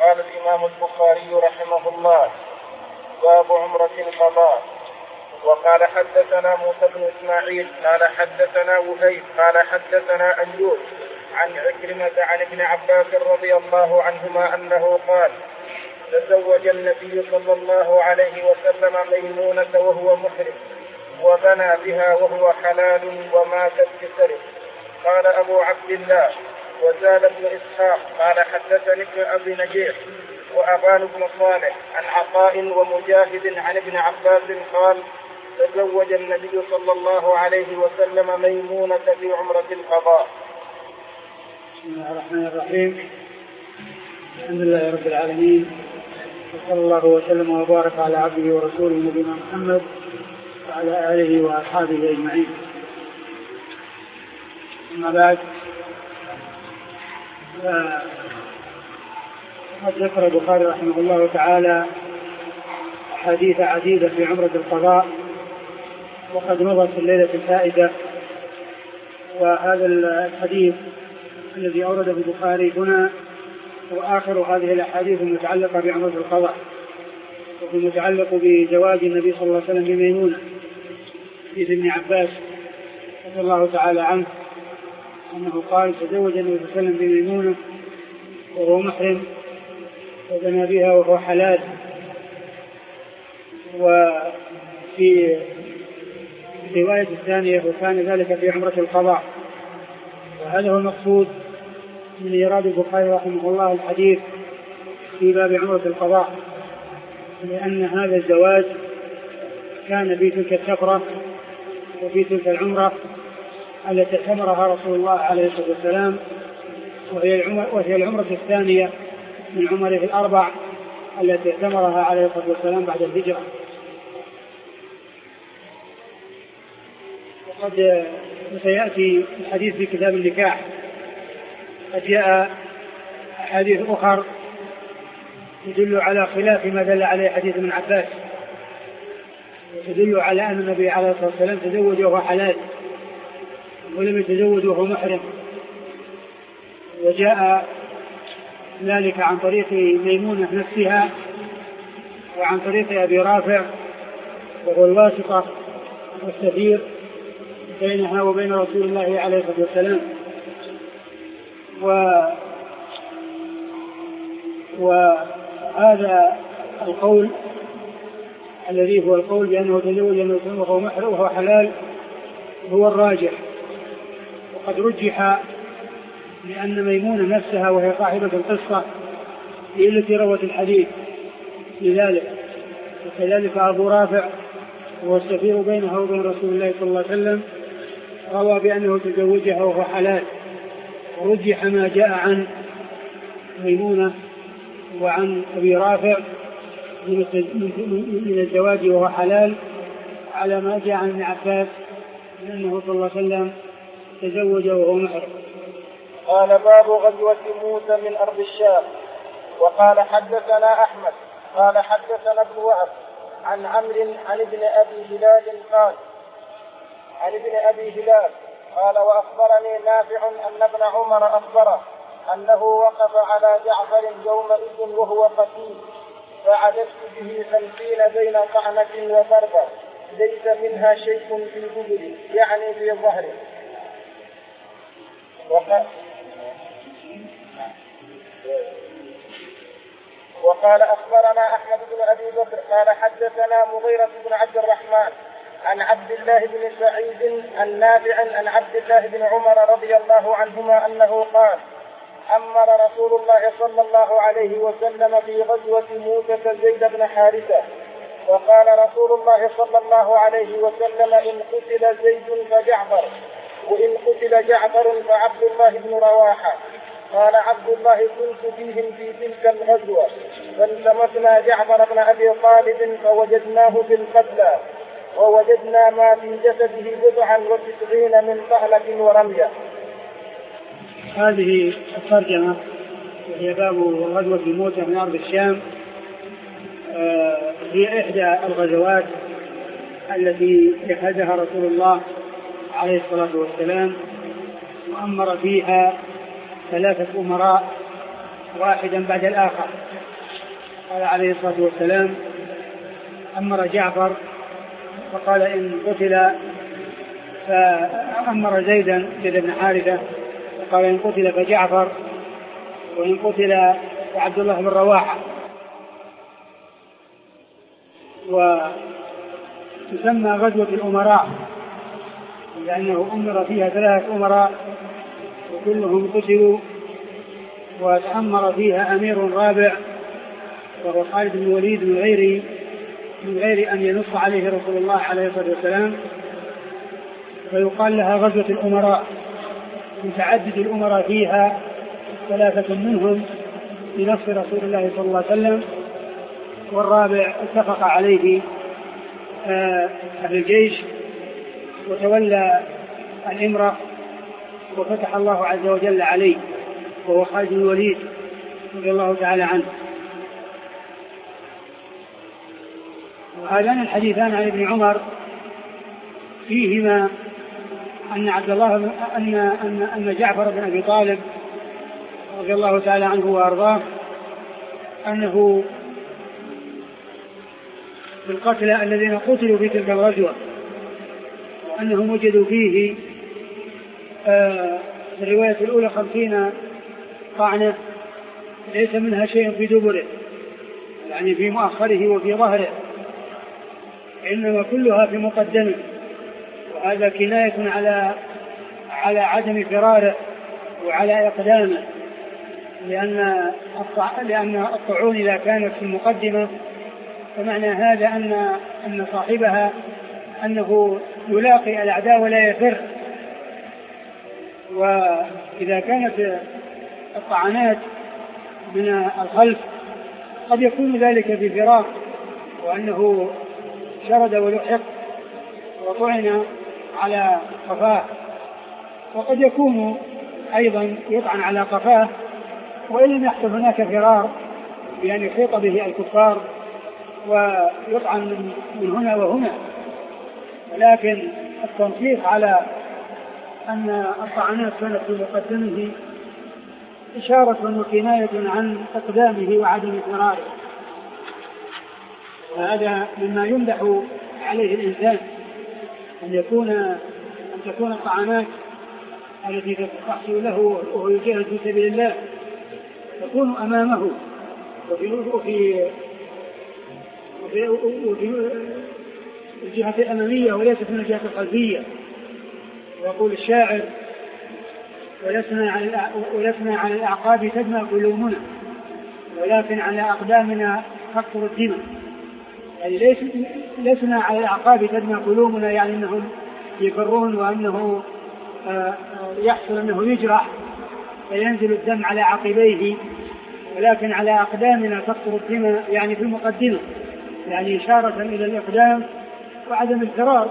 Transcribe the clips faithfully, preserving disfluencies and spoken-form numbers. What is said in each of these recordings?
قال الإمام البخاري رحمه الله: باب عمرة القضاء. وقال حدثنا موسى بن إسماعيل قال حدثنا وهيب قال حدثنا أيوب عن عكرمة عن ابن عباس رضي الله عنهما أنه قال: تزوج النبي صلى الله عليه وسلم ميمونة وهو محرم، وبنى بها وهو حلال وماتت بسرق. قال أبو عبد الله: وزاد ابن إسحاق قال حدثني ابن أبي نجيح وأبان بن صالح عن عطاء ومجاهد عن ابن عباس قال: تزوج النبي صلى الله عليه وسلم ميمونة في عمرة القضاء. بسم الله الرحمن الرحيم. الحمد لله رب العالمين، وصلى الله وسلم وبارك على عبده ورسوله نبينا محمد وعلى آله وأصحابه أجمعين. أما بعد، قد ذكر البخاري رحمه الله تعالى أحاديث عديدة في عمرة القضاء، وقد مضت في الليلة الفائدة. وهذا الحديث الذي أورده البخاري هنا هو آخر هذه الأحاديث المتعلقة بعمرة القضاء، وفي المتعلق بزواج النبي صلى الله عليه وسلم بميمونة حديث ابن عباس رضي الله تعالى عنه أنه قال: تزوج النبي صلى الله عليه وسلم بميمونة وهو محرم، وبنى بها وهو حلال. وفي الرواية الثانية وكان ذلك في عمرة القضاء. وهذا هو المقصود من إيراد البخاري رحمه الله الحديث في باب عمرة القضاء، لأن هذا الزواج كان في تلك السفرة وفي تلك العمرة التي اعتمرها رسول الله عليه الصلاة والسلام، وهي العمرة الثانية من عمره الأربع التي اعتمرها عليه الصلاة والسلام بعد الهجرة. وقد سيأتي الحديث في كتاب النكاح. قد جاء حديث أخر يدل على خلاف ما دل عليه حديث ابن عباس، يدل على أن النبي عليه الصلاة والسلام تزوج وهو حلال ولم يتزوج وهو محرم. وجاء ذلك عن طريق ميمونة نفسها وعن طريق أبي رافع وهو الواسطة والسفير بينها وبين رسول الله عليه الصلاة والسلام. و... وهذا القول الذي هو القول بأنه تزوج النبي وهو محرم وهو حلال هو الراجح. وقد رجح لأن ميمونة نفسها وهي صاحبة القصة هي التي روت الحديث لذلك، وكذلك أبو رافع وهو السفير بينها وبين رسول الله صلى الله عليه وسلم روى بأنه تزوجها وهو حلال. ورجح ما جاء عن ميمونة وعن أبي رافع من الزواج وهو حلال على ما جاء عن ابن عباس لأنه صلى الله عليه وسلم تزوج وهو محرم. قال: باب غزوة موسى من أرض الشام. وقال حدثنا أحمد قال حدثنا ابن وهب عن عمرو عن ابن أبي هلال قال عن ابن أبي هلال قال: وأخبرني نافع أن ابن عمر أخبره أنه وقف على جعفر يومئذ وهو قتيل، فعددت به خمسين بين طعنة وضربة ليس منها شيء في جبله، يعني في ظهره. وقال, وقال أخبرنا أحمد بن أبي بكر قال حدثنا مغيرة بن عبد الرحمن عن عبد الله بن سعيد عن نافع عن عبد الله بن عمر رضي الله عنهما أنه قال: أمر رسول الله صلى الله عليه وسلم في غزوة موسى زيد بن حارثة، وقال رسول الله صلى الله عليه وسلم: إن قتل زيد فجعفر، وإن قتل جعفر فعبد الله بن رواحة. قال عبد الله: كنت فيهم في تلك الغزوة، فالتمسنا جعفر بن أبي طالب فوجدناه في القتلى، ووجدنا ما في جسده بضعا وتسعين من طعنة ورمية. هذه الترجمة وهي باب غزوة موسى من أرض الشام، هي إحدى الغزوات التي جهزها رسول الله عليه الصلاة والسلام، وأمر فيها ثلاثة أمراء واحدا بعد الآخر. قال عليه الصلاة والسلام: أمر جعفر فقال إن قتل، فأمر زيدا زيد بن حارثة فقال إن قتل فجعفر، وإن قتل فعبد الله بن رواحة. وتسمى غزوة الأمراء لأنه أمر فيها ثلاثة أمراء وكلهم قتلوا، وتأمر فيها أمير رابع وهو خالد بن الوليد من غير من غير أن ينص عليه رسول الله عليه الصلاة والسلام، فيقال لها غزوة الأمراء. متعدد الأمراء فيها، ثلاثة منهم بنص رسول الله صلى الله عليه وسلم، والرابع اتفق عليه أهل الجيش وتولى الإمرة وفتح الله عز وجل عليه، وهو خالد بن الوليد رضي الله تعالى عنه. وهذان الحديثان عن ابن عمر فيهما أن عبد الله أن أن أن جعفر بن أبي طالب رضي الله تعالى عنه وأرضاه أنه في القتلى الذين قتلوا في تلك الغزوة، وأنهم وجدوا فيه آه في الرواية الأولى خمسين طعنة ليس منها شيء في دبره، يعني في مؤخره وفي ظهره، إنما كلها في مقدمه، وهذا كناية على على عدم فراره وعلى إقدامه، لأن لأن الطعون إذا كانت في المقدمة فمعنى هذا أن أن صاحبها أنه يلاقي الأعداء ولا يفر. وإذا كانت الطعنات من الخلف قد يكون ذلك بفراق، وأنه شرد ولحق وطعن على قفاه، وقد يكون أيضا يطعن على قفاه وإن لم يحصل هناك فرار بأن يحيط به الكفار ويطعن من هنا وهنا، ولكن التنصيص على أن الطعنات كانت في مقدمه إشارة وكناية عن إقدامه وعدم فراره، وهذا مما يمدح عليه الإنسان أن يكون أن تكون الطعنات التي تحصل له وهو يجاهد في سبيل الله تكون أمامه وفي وفي وفي, وفي الجهة الأمامية وليست من الجهة الخلفية. ويقول الشاعر: ولسنا على ولسنا على الأعقاب تدمى قلوبنا ولكن على أقدامنا تقطر الدماء. يعني ليس لسنا على الأعقاب تدمى قلوبنا، يعني أنهم يفرون وأنه يحصل أنه يجرح فينزل الدم على عقبيه، ولكن على أقدامنا تقطر الدماء، يعني في المقدمة، يعني إشارة إلى الإقدام وعدم الفرار.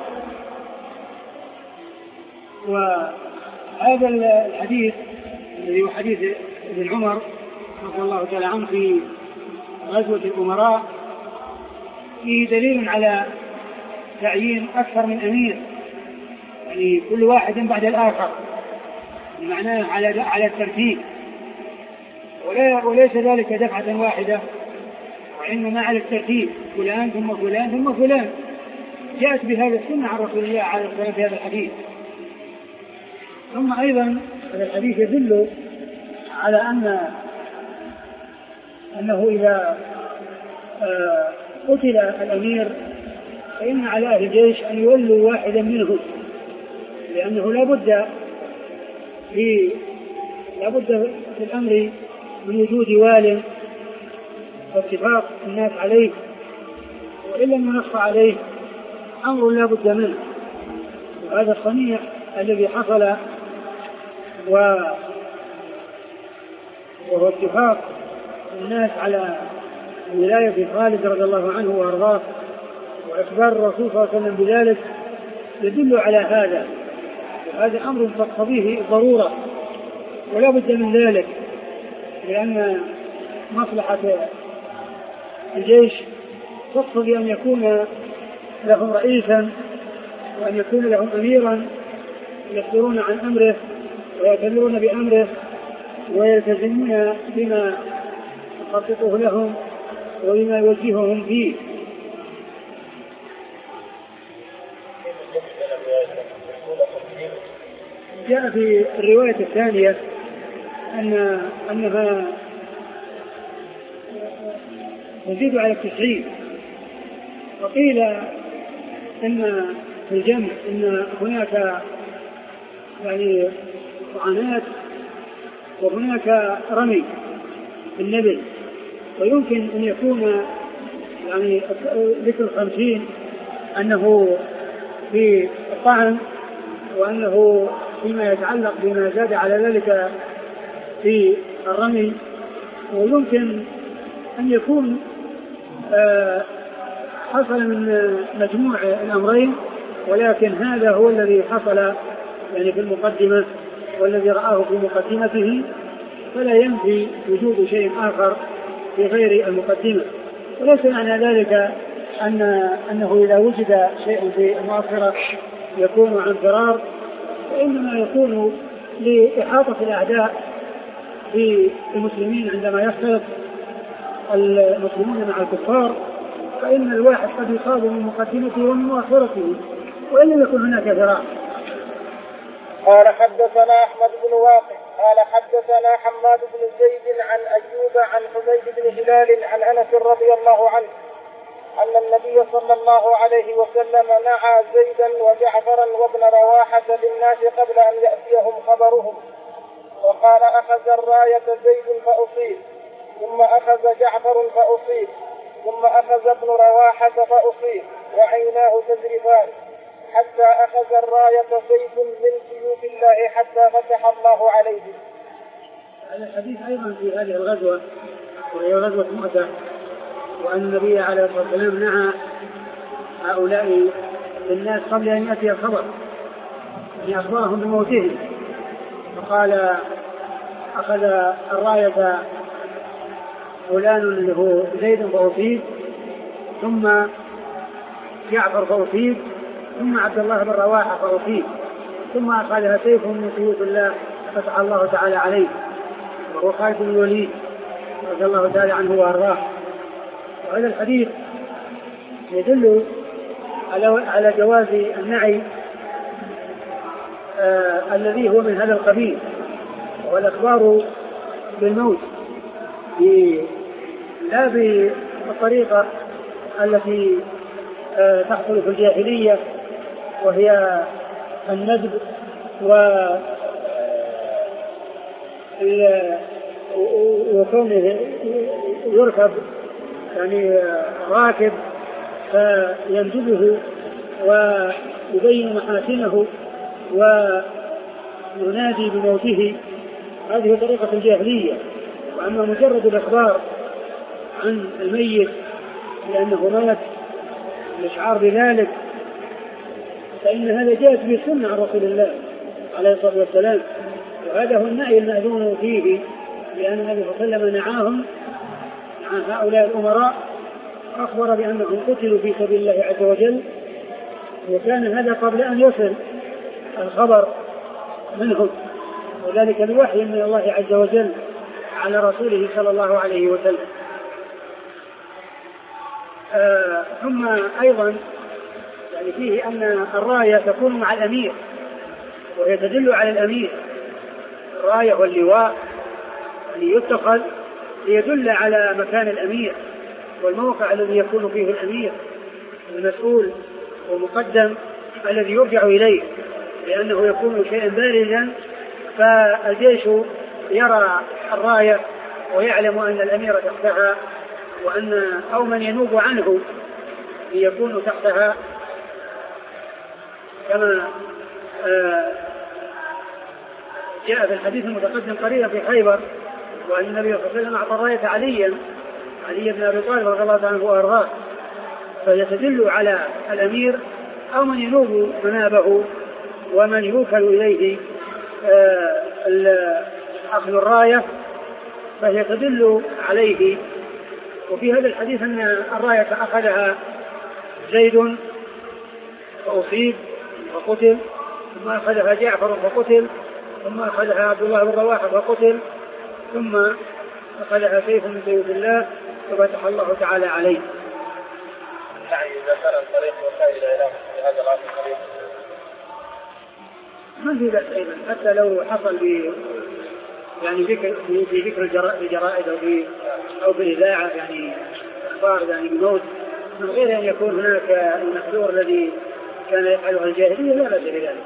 وهذا الحديث الذي هو حديث ابن عمر رضي الله تعالى عنه في غزوة الأمراء فيه دليل على تعيين أكثر من أمير، يعني كل واحد بعد الآخر، معناه على على الترتيب، وليس ذلك دفعة واحدة، وإنما على الترتيب، فلان ثم فلان ثم فلان. جاءت بهذا السنة عن رسول الله عليه الصلاة والسلام في هذا الحديث. ثم أيضا هذا الحديث يدل على أن أنه إذا قتل الأمير فإن على أهل الجيش أن يولوا واحدا منهم، لأنه لا بد في لا بد في الأمر من وجود وال واتفاق الناس عليه، وإن لم ينص عليه أمر لا بد منه. وهذا الصنيع الذي حصل وهو اتفاق الناس على ولاية خالد رضي الله عنه وأرضاه وإخبار الرسول صلى الله عليه وسلم بذلك يدل على هذا، وهذا أمر تقتضيه ضرورة ولا بد من ذلك، لأن مصلحة الجيش تقتضي أن يكون لهم رئيسا وأن يكون لهم أميرا يصدرون عن أمره ويأتمرون بأمره ويلتزمون بما يخططه لهم وبما يوجههم فيه. جاء في الرواية الثانية أن أنها تزيد على التسعين، وقيل أن في الجمع أن هناك يعني طعنات وهناك رمي بالنبل، ويمكن أن يكون يعني ذكر خمسين أنه في الطعن، وأنه فيما يتعلق بما زاد على ذلك في الرمي، ويمكن أن يكون آه حصل من مجموع الأمرين، ولكن هذا هو الذي حصل يعني في المقدمة والذي رآه في مقدمته، فلا ينفي وجود شيء آخر في غير المقدمة. وليس معنى ذلك أن أنه إذا وجد شيء في المؤخرة يكون عن فرار، وإنما يكون لإحاطة الأعداء في المسلمين. عندما يختلط المسلمون مع الكفار فإن الواحد قد يصاب من مقدمته ومن مؤخرته، وإن لم يكن هناك فرار. قال حدثنا أحمد بن واقد قال حدثنا حماد بن زيد عن أيوب عن حميد بن هلال عن أنس رضي الله عنه أن النبي صلى الله عليه وسلم نعى زيدا وجعفرا وابن رواحة للناس قبل أن يأتيهم خبرهم، وقال أخذ الراية زيد فأصيب، ثم أخذ جعفر فأصيب، ثم أخذ ابن رواحة فأصيب، وعيناه تذرفان، حتى أخذ الراية سيف من سيوف الله حتى فتح الله عليه. هذا الحديث أيضا في هذه الغزوة وهي غزوة مؤتة، وأن النبي عليه الصلاة والسلام نعى هؤلاء الناس قبل أن يأتي الخبر، يعني أخبرهم بموتهم، فقال أخذ الراية فلان اللي هو زيد فأصيب، ثم جعفر فأصيب، ثم عبد الله بن رواحة فأصيب، ثم أخذها سيف من سيوف الله فتح الله تعالى عليه، وهو خالد بن الوليد رضي الله تعالى عنه وأرضاه. وهذا الحديث يدل على على جواز النعي آه الذي هو من هذا القبيل، والإخبار بالموت لا بالطريقة التي آه تحصل في الجاهلية، وهي الندب وكونه يركب يعني راكب فينجبه ويبين محاسنه وينادي بموته، هذه طريقة الجاهلية. وأما مجرد الإخبار عن الميت لأنه مات الإشعار بذلك فإن هذا جاءت به سنة عن رسول الله عليه الصلاة والسلام، وهذا هو النهي المأذون فيه، لأن النبي صلى الله عليه وسلم نعاهم عن هؤلاء الأمراء، أخبر بأنهم قتلوا في سبيل الله عز وجل، وكان هذا قبل أن يصل الخبر منهم، وذلك بوحي من الله عز وجل على رسوله صلى الله عليه وسلم. آه ثم أيضا يعني فيه أن الراية تكون مع الأمير، وهي تدل على الأمير. الراية واللواء اللي يتخذ ليدل على مكان الأمير والموقع الذي يكون فيه الأمير المسؤول ومقدم الذي يرجع إليه، لأنه يكون شيئا بارزا، فالجيش يرى الراية ويعلم أن الأمير تحتها، وأن أو من ينوب عنه ليكون تحتها، كما آه جاء في الحديث المتقدم قريبا في خيبر، وأن النبي صلى الله عليه وسلم أعطى الراية عليا علي بن أبي طالب رضي الله عنه وأرضاه، فيتدل على الأمير أو من ينوب منابه ومن يوكل إليه أخذ الراية، فهي تدل عليه. وفي هذا الحديث أن الراية أخذها زيد فأصيب وقتل، ثم أخذها جعفر فقتل، ثم أخذها عبد الله بن رواحة فقتل، ثم أخذها سيف من سيوف الله ففتح الله تعالى عليه. نعم إذا كان الطريق وسائل إلى في هذا العصر القريب ما في بأس أيضا، حتى لو حصل ب يعني ذكر في ذكر الجرائد أو في أو في الإذاعة يعني أخبار يعني بموت من غير أن يكون هناك المحذور الذي كان يفعله الجاهلية لا بأس بذلك.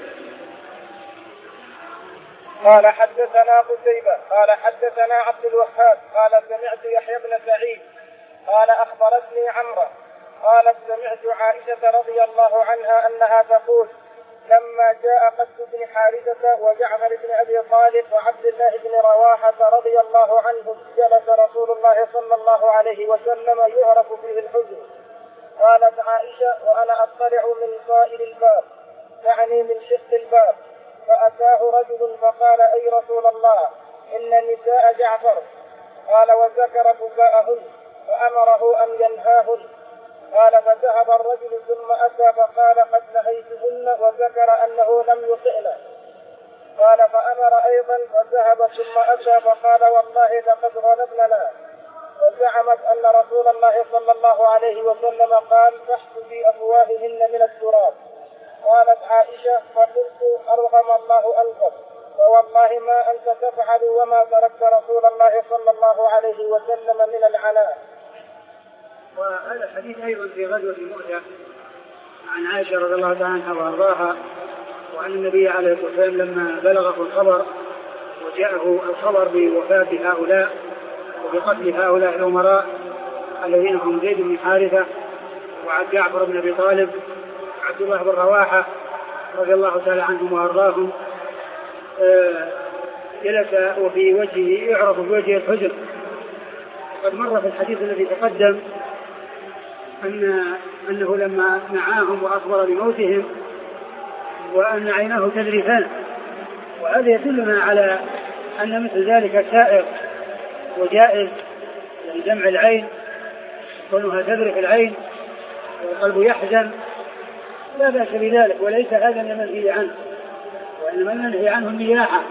قال حدثنا قتيبة قال حدثنا عبد الوهاب قال سمعت يحيى بن سعيد قال أخبرتني عمرة قالت سمعت عائشة رضي الله عنها أنها تقول لما جاء قتل بن حارثة وجعفر بن أبي طالب وعبد الله بن رواحة رضي الله عنهم جلس رسول الله صلى الله عليه وسلم يعرف فيه الحزن. قالت عائشة وأنا أطلع من صائل الباب يعني من شق الباب فأتاه رجل فقال أي رسول الله إن نساء جعفر قال وذكر بكاءهن فأمره أن ينهاهن. قال فذهب الرجل ثم أتى فقال قد نهيتهن وذكر أنه لم يطئن. قال فأمر أيضا فذهب ثم أتى فقال والله لقد غلبننا وزعمت أن رسول الله صلى الله عليه وسلم قال فاحث في أفواههن من التراب. قالت عائشة فقلت أرغم الله أنفك فوالله ما أنت تفعل وما تركت رسول الله صلى الله عليه وسلم من العناء. وهذا الحديث أيضا في غزوة مؤتة عن عائشة رضي الله تعالى عنها وأرضاها وأن النبي عليه الصلاة والسلام لما بلغه الخبر وجاءه الخبر بوفاة هؤلاء وبقتل هؤلاء الأمراء الذين هم زيد بن حارثة وعبد جعفر بن أبي طالب وعبد الله بن رواحة رضي الله تعالى عنهم وأرضاهم جلس وفي وجهه يعرف في وجهه الحزن. وقد مر في الحديث الذي تقدم أن أنه لما نعاهم وأخبر بموتهم وأن عيناه تذرفان، وهذا يدلنا على أن مثل ذلك سائر وجائز، يعني دمع العين كونها تذرف العين والقلب يحزن لا بأس بذلك، وليس هذا المنهي عنه، وإنما المنهي عنه النياحة.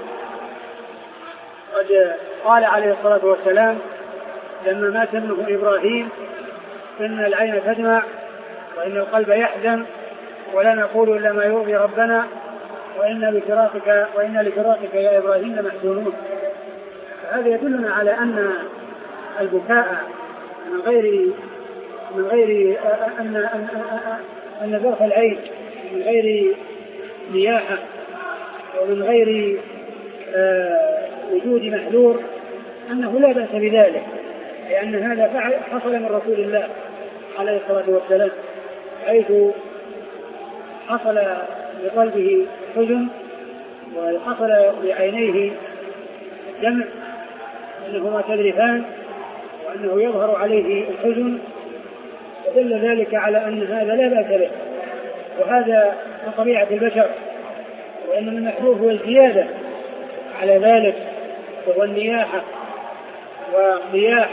قد قال عليه الصلاة والسلام لما مات ابنه إبراهيم إن العين تدمع وإن القلب يحزن ولا نقول إلا ما يرضي ربنا وإن لفراقك وإن لفراقك يا إبراهيم لمحزونون. فهذا يدلنا على أن البكاء من غير من غير أن أن أن ذرف العين من غير نياحة ومن غير وجود محذور أنه لا بأس بذلك، لأن هذا حصل من رسول الله عليه الصلاة والسلام، حيث حصل بقلبه حزن وحصل بعينيه دمع أنهما تذرفان وأنه يظهر عليه الحزن، ودل ذلك على أن هذا لا بأس به، وهذا من طبيعة البشر، وأن المحذور هو الزيادة على ذلك وهو النياحة والضياح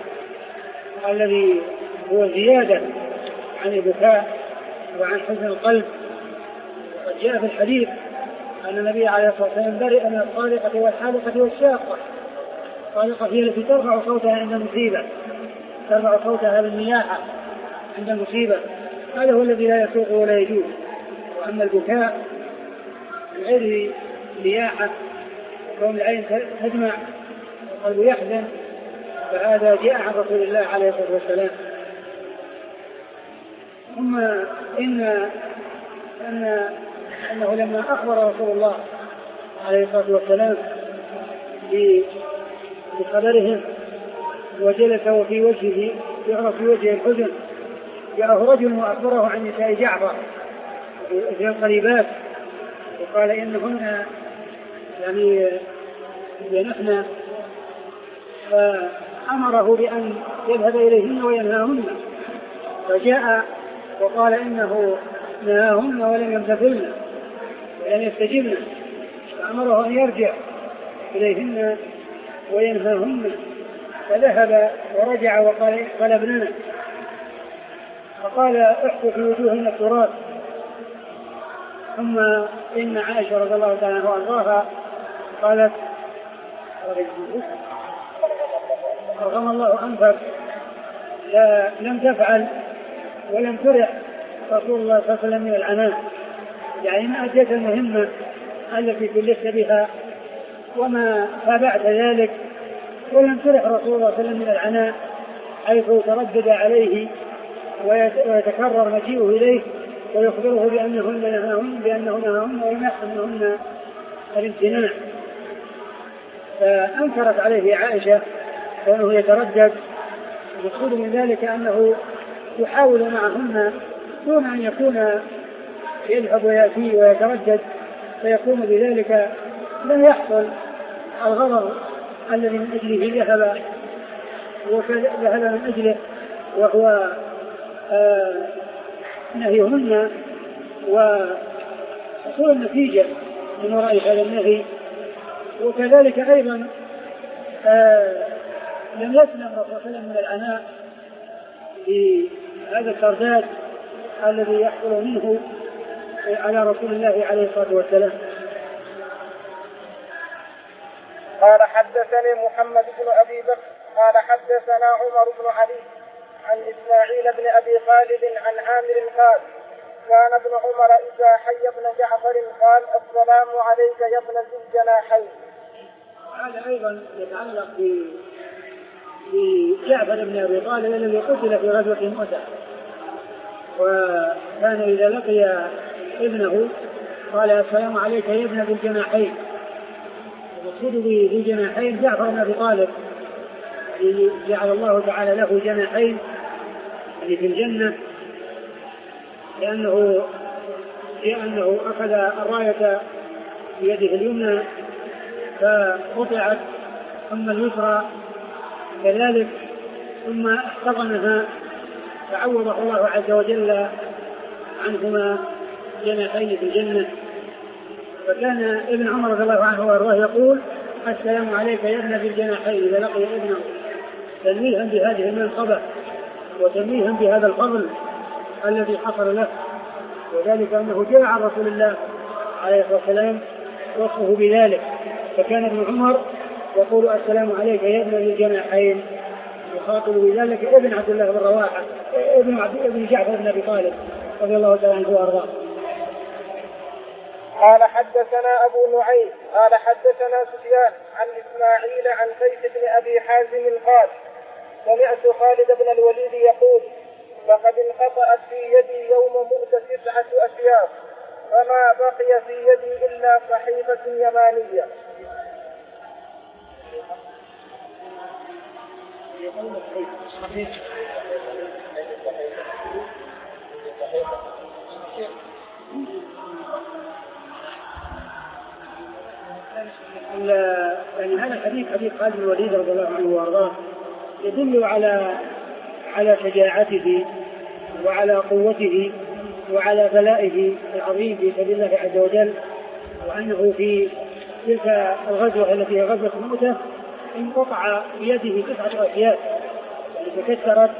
الذي هو زيادة عن البكاء وعن حزن القلب. وقد جاء في الحديث أن النبي عليه الصلاة والسلام برئ من الصالقة والحالقة والشاقة. الصالقة هي التي ترفع صوتها عند المصيبة، ترفع صوتها بالنياحة عند المصيبة، هذا هو الذي لا يسوق ولا يجوز. وأما البكاء من غير نياحة كون العين تدمع والقلب يحزن فهذا جاء عن رسول الله عليه الصلاة والسلام. ثم إن أن أنه لما أخبر رسول الله عليه الصلاة والسلام بخبرهم وجلس وفي وجهه يعرف في وجهه الحزن جاءه رجل وأخبره عن نساء جعفر في القريبات وقال إنهن يعني ينحن، فأمره بأن يذهب إليهن وينهاهن، فجاء وقال إنه نهاهن ولم يمتثلن ولم يستجبن، فأمره أن يرجع إليهن وينهاهن، فذهب ورجع وقال قال ابننا، فقال احكوا في وجوههن التراب. ثم إن عائشة رضي الله تعالى عنها وأرضاها قالت رغم الله أنفك لا لم تفعل ولم ترح رسول الله صلى الله عليه وسلم من العناء، يعني ما أديت المهمة التي كلفت بها وما تابعت ذلك، ولم ترح رسول الله صلى الله عليه وسلم من العناء حيث تردد عليه ويتكرر مجيئه إليه ويخبره بأنهن نهاهن بأنه نهاهن ولم يحصل منهن الامتناع. فأنكرت عليه عائشة وأنه يتردد، المقصود من ذلك أنه يحاول معهن دون أن يكون يذهب ويأتي ويتردد، فيكون بذلك لم يحصل الغرض الذي من أجله ذهب وذهب من أجله، وهو آه نهيهن وحصول النتيجة من وراء هذا النهي. وكذلك أيضا آه لم يسلم رسول الله من العناء بهذا الترداد الذي يحصل منه على رسول الله عليه الصلاة والسلام. قال حدثني محمد بن أبي بكر قال حدثنا عمر بن علي عن إسماعيل بن أبي خالد عن عامر قال كان ابن عمر إذا حي ابن جعفر قال السلام عليك يا ابن ذي الجناحين. هذا أيضا يتعلق بجعفر بن أبي طالب الذي قتل في غزوة مؤتة، وكان إذا لقي ابنه قال السلام عليك يا ابن ذي الجناحين. المقصود بذي الجناحين جعفر بن أبي طالب جعل الله تعالى له جناحين يعني في الجنة، لأنه لأنه أخذ الراية بيده اليمنى فقطعت ثم اليسرى كذلك ثم احتضنها فعوضه الله عز وجل عنهما جناحين في الجنة. فكان ابن عمر رضي الله عنه وارضاه يقول السلام عليك يا ابن ذي الجناحين إذا لقي ابنه، تنويها بهذه المنقبة وتنويها بهذا الفضل الذي حصل له، وذلك أنه جاء عن رسول الله عليه الصلاة والسلام وصفه بذلك. فكان ابن عمر يقول السلام عليك يا ابن ذي الجناحين، يخاطب بذلك ابن عبد الله بن رواحة ابن عبد ابن جعفر بن أبي طالب رضي الله تعالى عنه وارضاه. قال حدثنا أبو نعيم قال حدثنا سفيان عن إسماعيل عن قيس بن أبي حازم قال سمعت خالد بن الوليد يقول لقد انقطعت في يدي يوم مؤتة تسعة أشياء فما بقي في يدي إلا صحيفة يمانية. يعني هذا الحديث حديث خالد بن الوليد رضي الله عنه وارضاه يدل على على شجاعته وعلى قوته وعلى بلائه العظيم في سبيل الله عز وجل، وأنه في تلك الغزوة التي هي غزوة مؤتة انقطع بيده تسعة أشياء تكسرت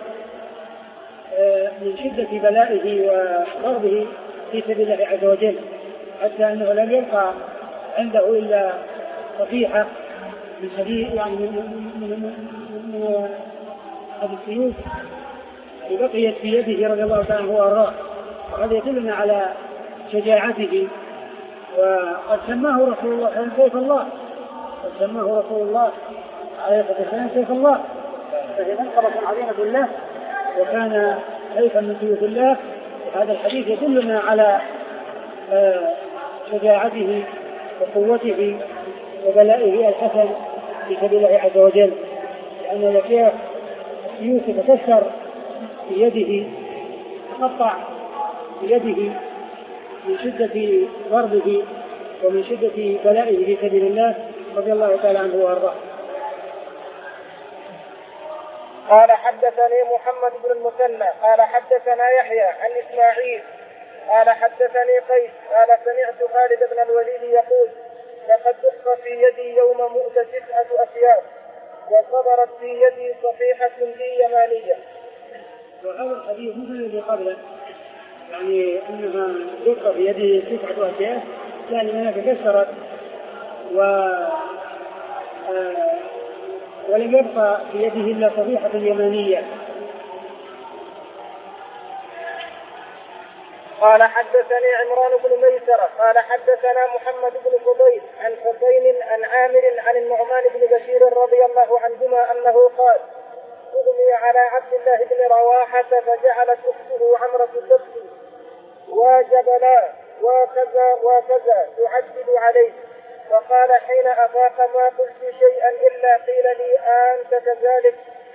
من شدة بلائه وضربه في سبيل الله عز وجل، حتى أنه لم يبقى عنده إلا صفيحة من حديد يعني من من هذه السيوف بقيت في يده رضي الله تعالى عنه وارضاه. وهذا يدلنا على شجاعته، وقد سماه رسول الله سيف الله، قد سماه رسول الله عليه الصلاة والسلام سيف الله، فهي منقبة عظيمة له وكان سيفا من سيوف الله. هذا الحديث يدلنا على شجاعته وقوته وبلائه الحسن في سبيل الله عز وجل، لأن السيوف تتكسر في يده تقطع في يده من شدة ضربه ومن شدة بلائه في سبيل الله رضي الله تعالى عنه وارضاه. قال حدثني محمد بن المثنى قال حدثنا يحيى عن إسماعيل قال حدثني قيس قال سمعت خالد بن الوليد يقول لقد دق في يدي يوم مؤتة تسعة أشياء وصبرت في يدي صفيحة لي يمانية. وهذا الحديث مثل الذي قبله، يعني أنها دق في يدي تسعة أشياء يعني أنها تكسرت و آه ولم يبقى في يده إلا صفيحة يمانية. قال حدثني عمران بن ميسرة قال حدثنا محمد بن فضيل عن حسين عن عامر عن النعمان بن بشير رضي الله عنهما أنه قال أغمي على عبد الله بن رواحة فجعلت أخته عمرة تبكي وجبلا وكذا وكذا تعدد عليه، وقال حين أفاق ما قلت شيئا إلا قيل لي أنت كذلك.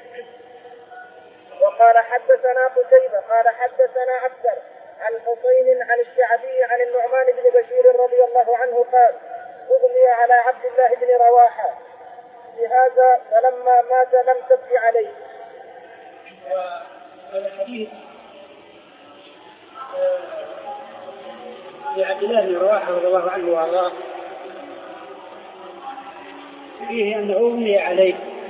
وقال حدثنا قتيبة قال حدثنا عبد عن حسين عن الشعبي عن النعمان بن بشير رضي الله عنه قال أغمي على عبد الله بن رواحة بهذا فلما مات لم تبكي عليه. وهذا الحديث لعبد الله بن رواحة رضي الله عنه وارضاه فيه أنه أغمي عليه،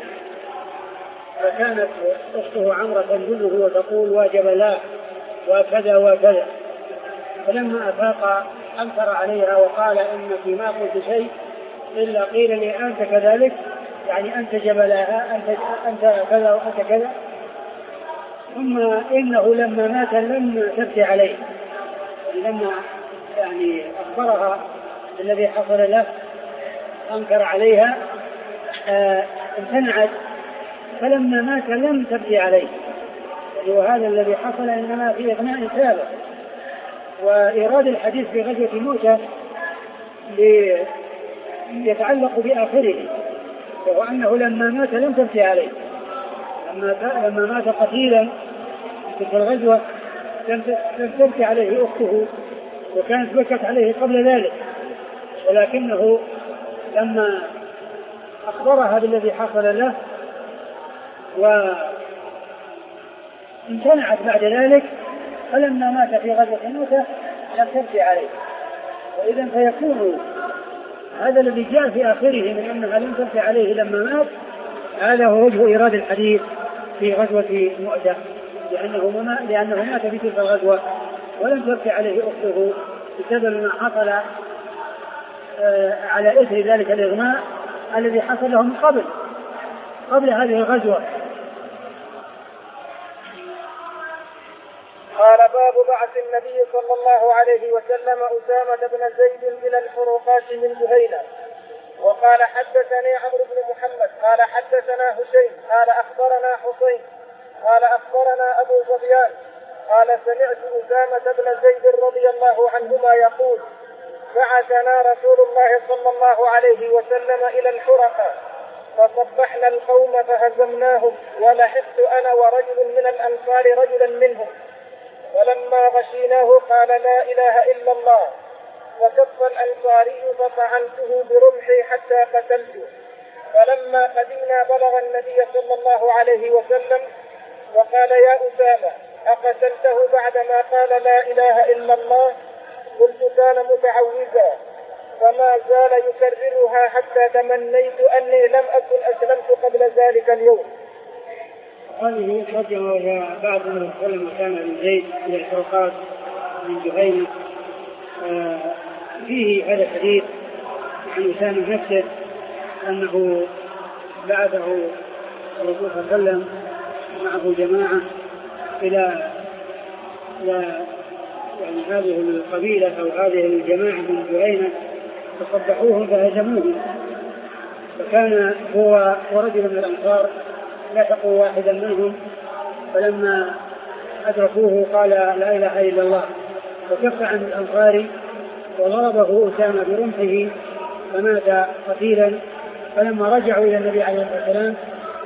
وكانت أخته عمرة تنزله وتقول وجبلا وكذا وكذا، فلما أفاق أنكر عليها وقال إنك ما قلت شيء إلا قيل لي أنت كذلك، يعني أنت جبلاها أنت, أنت كذا وأنت كذا. ثم إنه لما مات لم تبكي عليه، لما يعني أخبرها الذي حصل له أنكر عليها آه امتنعت، فلما مات لم تبكي عليه. وهذا الذي حصل إنما في إغناء سابق. وإيراد الحديث في غزوة موتى يتعلق بآخره، وهو أنه لما مات لم تبكي عليه، لما لما مات قتيلا في الغزوة لم تبكي عليه أخته، وكانت بكت عليه قبل ذلك، ولكنه لما أخبرها بالذي حصل له وامتنعت بعد ذلك، فلما مات في غزوة موتى لم تبكي عليه. وإذا فيكون هذا الذي جاء في آخره من أنها لم تبكي عليه لما مات، هذا هو وجه إيراد الحديث في غزوة مؤتة، لأنه ما لأنه مات في تلك الغزوة ولم تبكي عليه أخته بسبب ما حصل على إثر ذلك الإغماء الذي حصل له من قبل قبل هذه الغزوة. قال باب بعث النبي صلى الله عليه وسلم أسامة بن زيد إلى الحروقات من جهينة. وقال حدثني عمرو بن محمد قال حدثنا حسين قال أخبرنا حسين قال أخبرنا أبو سفيان قال سمعت أسامة بن زيد رضي الله عنهما يقول بعثنا رسول الله صلى الله عليه وسلم إلى الحرقة فصبحنا القوم فهزمناهم، ولحقت أنا ورجل من الأنصار رجلا منهم، فلما غشيناه قال لا إله إلا الله، فكف الأنصاري فطعنته برمحي حتى قتلته. فلما قدمنا بلغ النبي صلى الله عليه وسلم وقال يا أسامة أقتلته بعدما قال لا إله إلا الله؟ قلت كان متعوذا، فما زال يكررها حتى تمنيت أني لم أكن أسلمت قبل ذلك اليوم. هذه ترجمة إلى بعض من العلماء أسامة بن زيد إلى الحروقات من جهينة. آه فيه هذا الحديث عن أسامة نفسه أنه بعثه الرسول صلى الله عليه وسلم معه جماعة إلى إلى يعني هذه القبيلة أو هذه الجماعة من جهينة، فصبحوهم فهزموهم، فكان هو ورجل من الأنصار لحقوا واحدا منهم، فلما أدركوه قال لا إله إلا الله، وكف عن الأنصاري وضربه أسامة برمحه فمات قتيلا. فلما رجعوا إلى النبي عليه الصلاة والسلام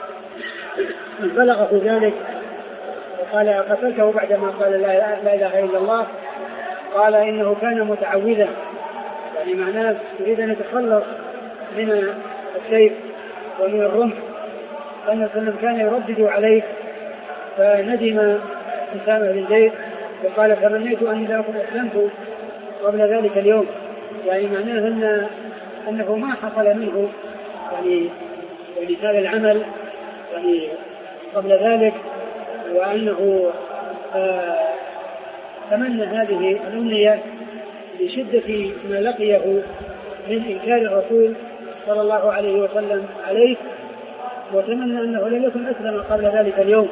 بلغه ذلك وقال قتلته بعدما قال لا إله إلا الله، قال إنه كان متعوذا، يعني معناه يريد أن يتخلص من السيف ومن الرمح، فالنبي صلى الله عليه وسلم كان يردد عليه، فندم أسامة بن زيد وقال تمنيت أني لا أكون أسلمت قبل ذلك اليوم، يعني معناه أن أنه ما حصل منه يعني يعني هذا العمل يعني قبل ذلك، وأنه آه تمنى هذه الأمنية لشدة ما لقيه من إنكار الرسول صلى الله عليه وسلم عليه، وتمنى أنه لم يكن أسلم قبل ذلك اليوم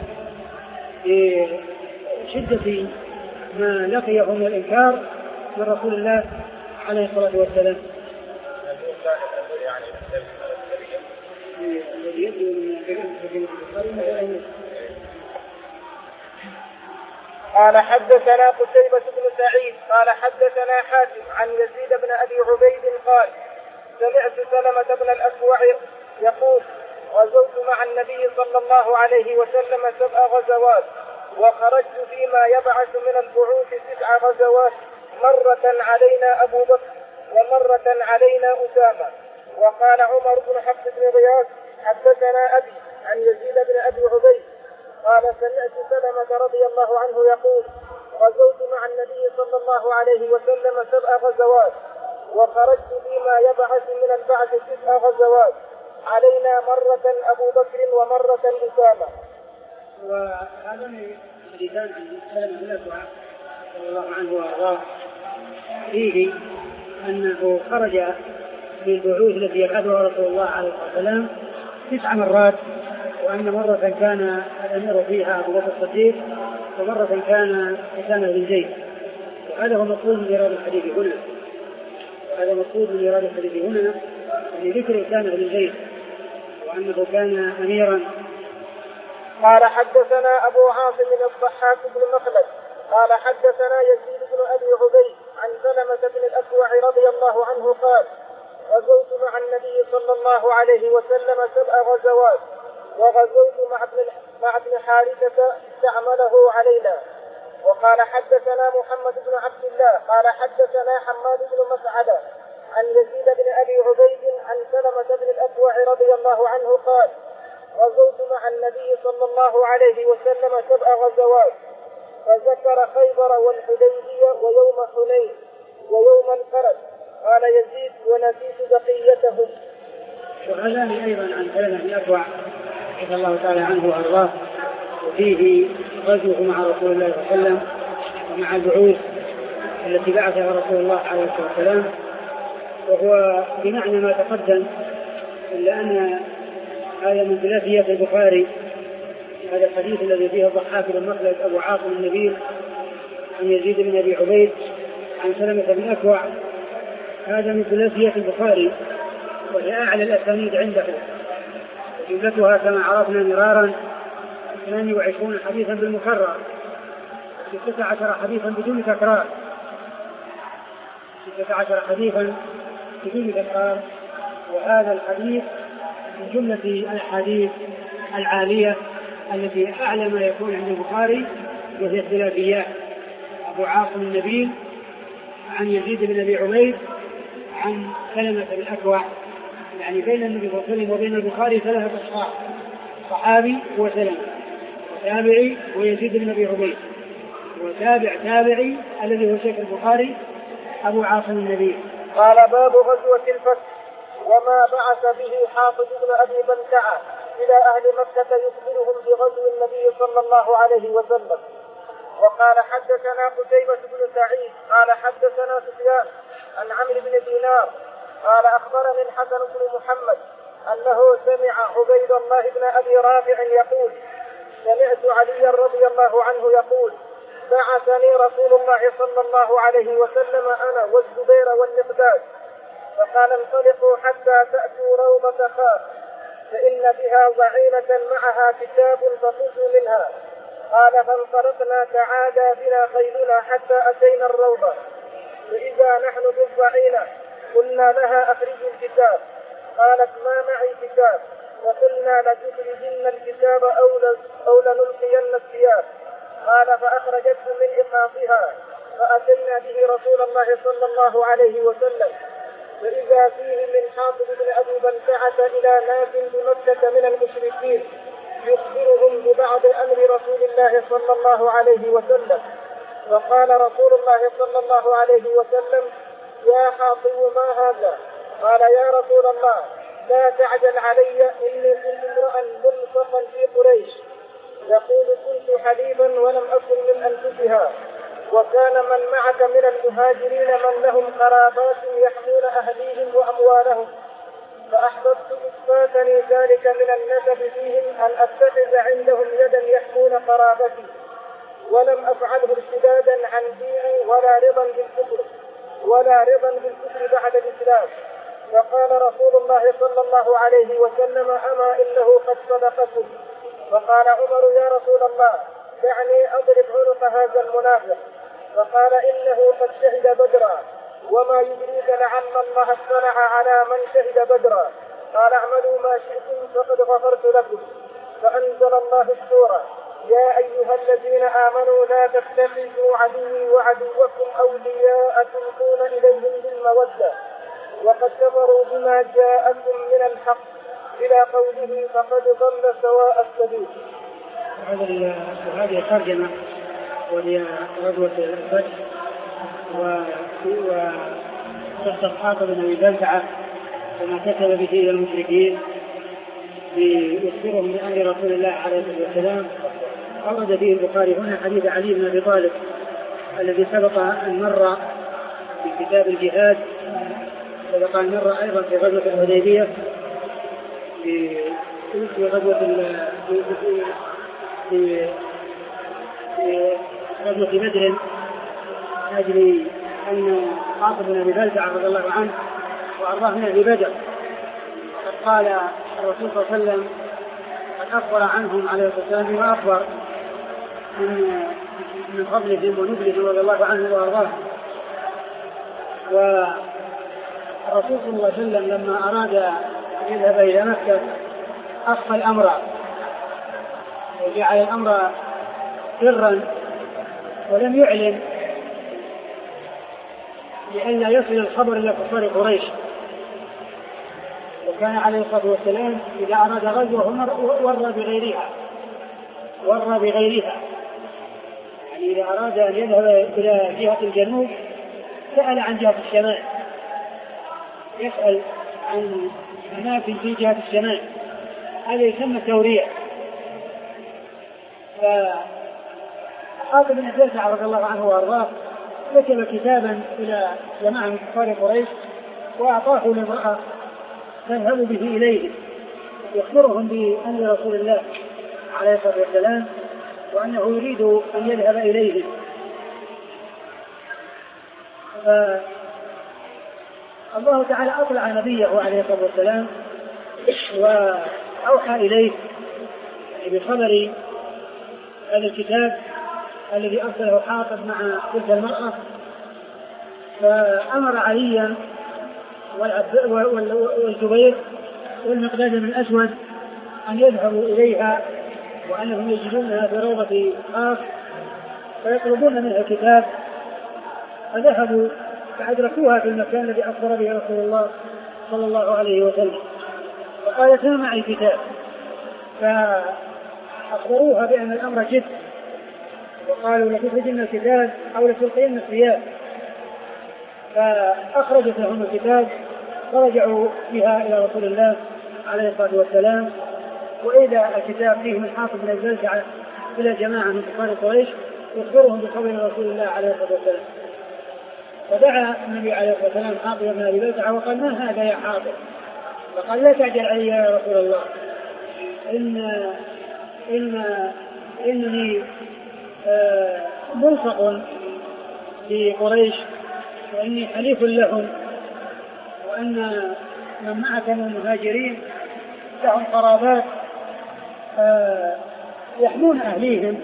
بشدة ما لقيه من الإنكار من رسول الله عليه الصلاة والسلام. قال حدثنا قتيبة بن سعيد قال حدثنا حاتم عن يزيد بن أبي عبيد قال سمعت سلمة بن الأكوع يقول غزوت مع النبي صلى الله عليه وسلم سبع غزوات وخرجت فيما يبعث من البعوث تسع غزوات، مرة علينا أبو بكر ومرة علينا أسامة. وقال عمر بن حفص بن غياث حدثنا أبي عن يزيد بن أبي عبيد قال سمعت سلمة رضي الله عنه يقول غزوت مع النبي صلى الله عليه وسلم سبع غزوات وخرجت فيما يبعث من البعث تسع غزوات، علينا مرة أبو بكر ومرة أسامة. وهذا حديثان عن سلمة بن الأكوع رضي الله عنه وأرضاه فيه أنه خرج في البعوث التي يبعثها رسول الله عليه الصلاة والسلام تسع مرات، وأن مرة كان الأمير فيها أبو بكر الصديق ومرة كان أسامة بن زيد. وهذا هو مقصود من إيراد الحديث هنا، وهذا مقصود من إيراد الحديث هنا لذكر أسامة بن زيد وأنه كان أميرا. قال حدثنا أبو عاصم الضحاك بن مخلد قال حدثنا يزيد بن أبي عبيد عن سلمة بن الأكوع رضي الله عنه قال غزوت مع النبي صلى الله عليه وسلم سبع غزوات وغزوت مع ابن مع ابن حارثة استعمله علينا. وقال حدثنا محمد بن عبد الله قال حدثنا حماد بن مسعدة عن يزيد بن أبي عبيد عن سلمة بن الأكوع رضي الله عنه قال غزوت مع النبي صلى الله عليه وسلم سبع غزوات، فذكر خيبر والحديبية ويوم حنين ويوم الفرج. قال يزيد ونسيت بقيتهم. وهذا أيضا عن سلمة بن الأكوع رضي الله تعالى عنه وأرضاه، وفيه غزوه مع رسول الله صلى الله عليه وسلم ومع البعوث التي بعثها رسول الله عليه الصلاة والسلام، وهو بمعنى ما تقدم، إلا أن هذا من ثلاثيات البخاري. هذا الحديث الذي فيه الضحاك بن مخلد أبو عاصم النبيل عن يزيد بن أبي عبيد عن سلمة بن الأكوع، هذا من ثلاثيات البخاري وهي أعلى الأسانيد عنده، جملتها كما عرفنا مرارا اثنان وعشرون حديثا بالمكرر، ستة عشر حديثا بدون تكرار، ستة عشر حديثا بدون تكرار. وهذا الحديث من جملة الحديث العالية التي أعلى ما يكون عند البخاري، وهي الثلاثيات: أبو عاصم النبيل عن يزيد بن أبي عبيد عن سلمة بن الأكوع. يعني بين النبي صلى الله عليه وسلم وبين البخاري ثلاثة أشخاص: صحابي وسلمة، وتابعي ويزيد بن أبي عبيد، وتابع تابعي الذي هو شيخ البخاري أبو عاصم النبيل. قال باب غزوة الفتح وما بعث به حافظ بن أبي بلتعة إلى أهل مكة يخبرهم بغزو النبي صلى الله عليه وسلم. وقال حدثنا قتيبة بن سعيد قال حدثنا سفيان عن عمرو بن دينار قال أخبرني الحسن بن محمد أنه سمع عبيد الله بن أبي رافع يقول سمعت علي رضي الله عنه يقول بعثني رسول الله صلى الله عليه وسلم أنا والزبير والمقداد فقال انطلقوا حتى تأتوا روضة خاف فإن بها ضعينة معها كتاب فخذوا منها. قال فانطلقنا تعادى بنا خيلنا حتى أتينا الروضة، فإذا نحن بالضعينة قلنا لها أخرجوا الكتاب. قالت ما معي كتاب، فقلنا لتخرجن الكتاب أو لنلقين الثياب. قال فأخرجته من إقاصها فأتينا به رسول الله صلى الله عليه وسلم، فإذا فيه من حافظ بن أبي بلتعة إلى ناس بمكة من المشركين يخبرهم ببعض أمر رسول الله صلى الله عليه وسلم. وقال رسول الله صلى الله عليه وسلم يا حاطب ما هذا؟ قال يا رسول الله لا تعجل علي إني كنت امرأ ملصقا في قريش، يقول كنت حليفا ولم أكن من أنفسها، وكان من معك من المهاجرين من لهم قرابات يحمون أهليهم وأموالهم فأحببت إذ فاتني ذلك من النسب فيهم أن أتخذ عندهم يدا يحمون قرابتي، ولم أفعله ارتدادا عن ديني ولا رضا بالكفر ولا رضا بالكفر بعد الإسلام. فقال رسول الله صلى الله عليه وسلم: أما إنه قد صدقكم. فقال عمر: يا رسول الله دعني أضرب عنق هذا المنافق. فقال: إنه قد شهد بدرا، وما يدريك لعل الله اطلع على من شهد بدرا. قال: اعملوا ما شئتم فقد غفرت لكم. فأنزل الله السورة: يا أيها الذين آمنوا لا تتخذوا عدوي وعدوكم أولياء تلقون إليهم بالمودة وقد كفروا بما جاءكم من الحق إلى قوله: فقد ضل سواء السبيل. هذه الترجمة وهي غزوة الفتح وقصة حاطب بن أبي بلتعة وما كتب به إلى المشركين ليخبرهم بأمر رسول الله عليه الصلاة والسلام. أورد فيه البخاري هنا حديث علي بن أبي طالب الذي سبق أن مر في كتاب الجهاد، سبق أن مر أيضا في غزوة الحديبية، في غزوة في في غزوة بدر، أجل أن حاطب بن أبي بلتعة رضي الله عنه وأرضاه من أهل بدر قد قال الرسول صلى الله عليه وسلم قد أخبر عنهم عليه الصلاة والسلام بما أخبر من من فضلهم ونبلهم رضي الله عنه وأرضاه. والرسول صلى الله عليه وسلم لما أراد أن يذهب إلى مكة أخفى الأمر وجعل الأمر سرا ولم يعلن لئلا يصل الخبر إلى كفار قريش. وكان عليه الصلاة والسلام إذا أراد غزوة ورى بغيرها ورى بغيرها يعني إذا أراد أن يذهب إلى جهة الجنوب سأل عن جهة الشمال، يسأل عن أماكن في جهة الشمال، هذا يسمى تورية. فحاطب بن أبي بلتعة رضي الله عنه وأرضاه كتب كتابا إلى جماعة من كفار قريش وأعطاه لامرأة تذهب به إليه يخبرهم بأمر رسول الله عليه الصلاة والسلام وأنه يريد أن يذهب إليه. فالله تعالى أطلع نبيه عليه الصلاة والسلام وأوحى إليه بخبر هذا الكتاب الذي أرسله حاطب مع تلك المرأة، فأمر عليا والزبير والمقداد بن الأسود أن يذهبوا إليها وأنهم يجدونها في روضة خاص فيطلبون منها الكتاب. فذهبوا فأدركوها في المكان الذي أخبر به رسول الله صلى الله عليه وسلم، فقالت: ما معي كتاب. فأخبروها بأن الأمر جد وقالوا: لتخرجن الكتاب أو لتلقين الثياب. فأخرجت لهم الكتاب فرجعوا بها إلى رسول الله عليه الصلاة والسلام، وإذا الكتاب فيه من حاطب بن أبي بلتعة إلى جماعة من كفار قريش يخبرهم بخبر رسول الله عليه الصلاة والسلام. فدعا النبي عليه الصلاة والسلام حاطب بن أبي بلتعة وقال: ما هذا يا حاطب؟ فقال: لا تعجل علي يا رسول الله، إن إن إنني آه ملصق بقريش وإني حليف لهم، وأن من معك من المهاجرين لهم قرابات آه يحمون أهليهم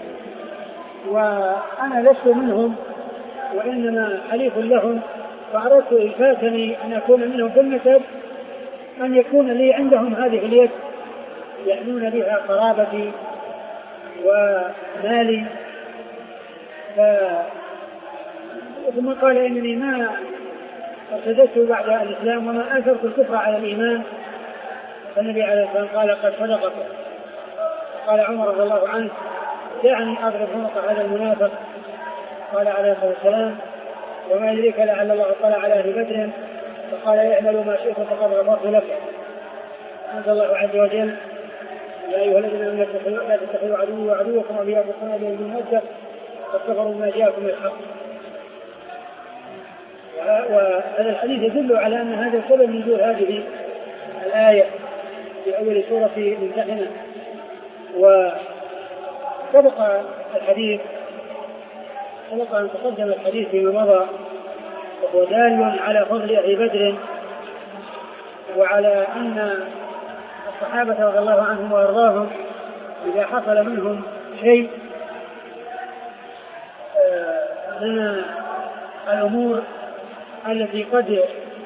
وأنا لست منهم وإنما حليف لهم، فأردت إن فاتني أن أكون منهم في النسب أن يكون لي عندهم هذه اليد يحمون بها قرابتي ومالي. ف... ثم قال: إنني ما ارتدت بعد الإسلام وما أثرت الكفر على الإيمان. فالنبي عليه الصلاة والسلام قال: قد صدقك. قال عمر رضي الله عنه: دعني أضرب عنق هذا المنافق. قال عليه الصلاة والسلام: وما يدريك لعل الله اطلع على أهل بدر. فقال: اعملوا ما شئتم فقد غفرت لكم. أنزل الله عز وجل: يا أيها الذين آمنوا لا تتخذوا عدوي وعدوكم أولياء تلقون إليهم بالمودة وقد كفروا بما جاءكم من الحق. وهذا الحديث يدل على أن هذا سبب نزول هذه الآية في أول سورة ممتحنة. وسبق الحديث سبق أن تقدم الحديث فيما مضى، وهو دال على فضل أهل بدر وعلى أن الصحابة رضي الله عنهم وأرضاهم إذا حصل منهم شيء من الأمور التي قد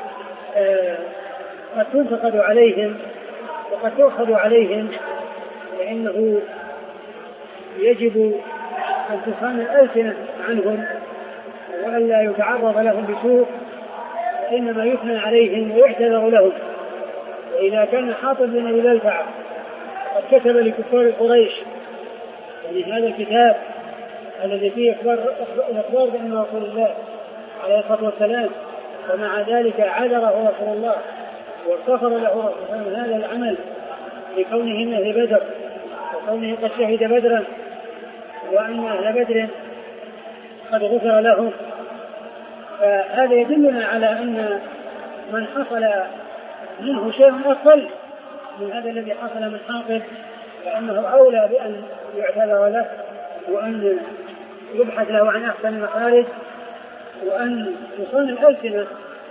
قد تنتقد عليهم وقد تؤخذ عليهم، فإنه يجب أن تصان الألسنة عنهم وأن لا يتعرض لهم بسوء، إنما يثنى عليهم ويعتذر لهم. وإذا كان حاطب بن أبي بلتعة قد كتب لكفار قريش يعني هذا الكتاب الذي فيه إخبار بأن رسول الله عليه الصلاة والسلام، ومع ذلك عذره رسول الله واغتفر له رسول الله هذا العمل لكونه من أهل بدر وكونه قد شهد بدرا وأن أهل بدر قد غفر لهم، فهذا يدلنا على أن من حصل منه شيء أقل من هذا الذي حصل من حاطب فإنه أولى بأن يعتذر له وأن يبحث له عن أحسن المخارج وأن تصون الألسنة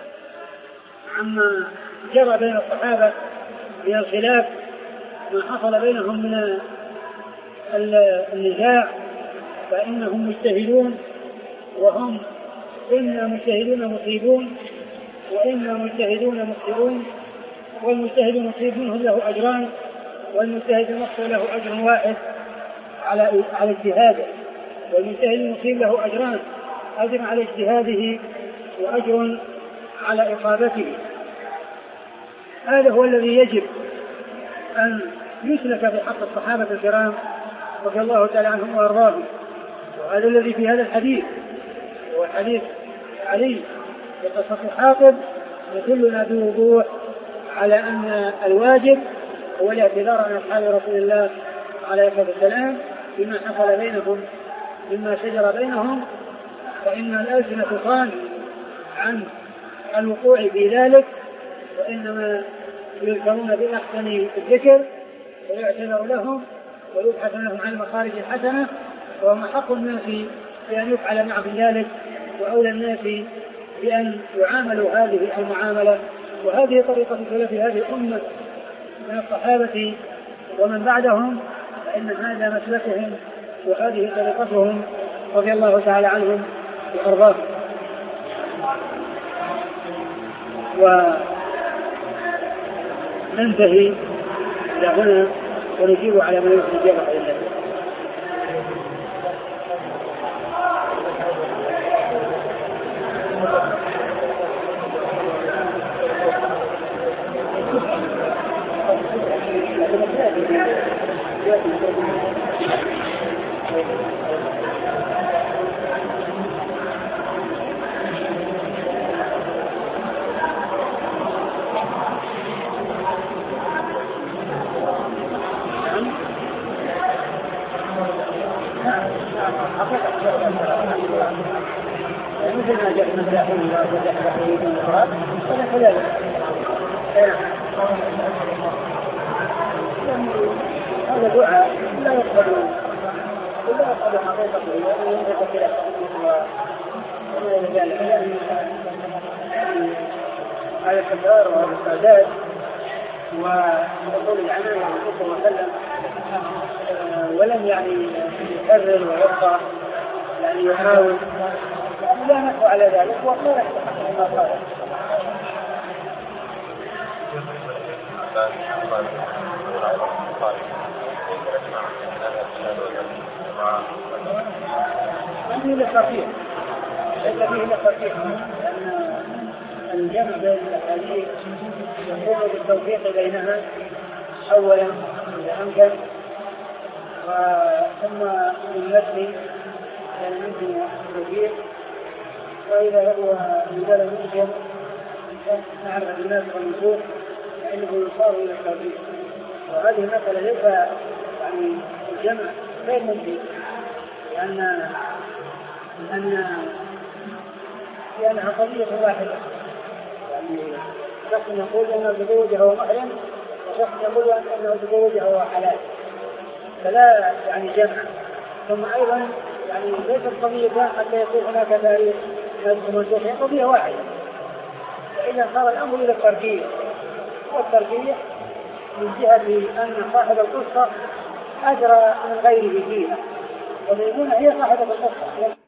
عما جرى بين الصحابة من الخلاف ما حصل بينهم من النزاع، فإنهم مجتهدون وهم إنا مجتهدون مصيبون وإنا مجتهدون مخطئون، والمجتهد المصيب منهم له أجران والمجتهد المخطئ له أجر واحد على على اجتهاده، والمجتهد المصيب له أجران، أجر على اجتهاده وأجر على إصابته. هذا هو الذي يجب أن يسلك في حق الصحابة الكرام رضي الله تعالى عنهم وأرضاهم، وهذا الذي في هذا الحديث هو حديث علي في قصة حاطب يدلنا بوضوح على أن الواجب هو الاعتذار عن أصحاب رسول الله عليه الصلاة والسلام بما حصل بينهم مما شجر بينهم، فإن الألسنة تصان عن الوقوع في ذلك، وإنما يذكرون بأحسن الذكر ويعتذر لهم ويبحث لهم عن المخارج الحسنة، وهم حق الناس بأن يفعل معهم ذلك وأولى الناس بأن يعاملوا هذه المعاملة. وهذه طريقة سلف هذه الأمة من الصحابة ومن بعدهم، فإن هذا مسلكهم وهذه طريقتهم رضي الله تعالى عنهم وأرضاهم. وننتهي إلى هنا ونجيب على ما يمكن الإجابة على الله. مثل ما جاء من ذاك الله وجاء بحيث من الأخرى ولا كذلك هذا دعاء لا يقبل لا يقبل حقيقته ولا يقبل حقيقته وما إلى ذلك، لأن هذا الكبار وهذا السادات ودخول العناية والصلى الله عليه وسلم ولم يعني يكرر ويبقى يعني يحاول لا نحو على ذلك وقال ما قال. هذه الترتيب ليس فيه الترتيب، لأن الجمع بين الأحاديث يكون بالتوفيق بينها أولا إذا أمكن، ثم بالمثل لأن يمكن التوفيق، وإذا هو مثال ممكن نعرف الناس والنصوص فإنه يصار إلى التوفيق. وهذه المسألة ليس يعني الجمع غير ممكن، لأن لأن لأنها قضية واحدة، يعني شخص يقول أنه تزوجها وهو محرم وشخص يقول أنه تزوجها وهو حلال، فلا يعني جمع. ثم أيضا يعني ليس القضية حتى يكون هناك تاريخ هذه قضية واحدة، فإذا صار الأمر إلى التركية، والتركية من جهة أن صاحب القصة أجرى من غيره فيها، والميمونة هي صاحبة القصة.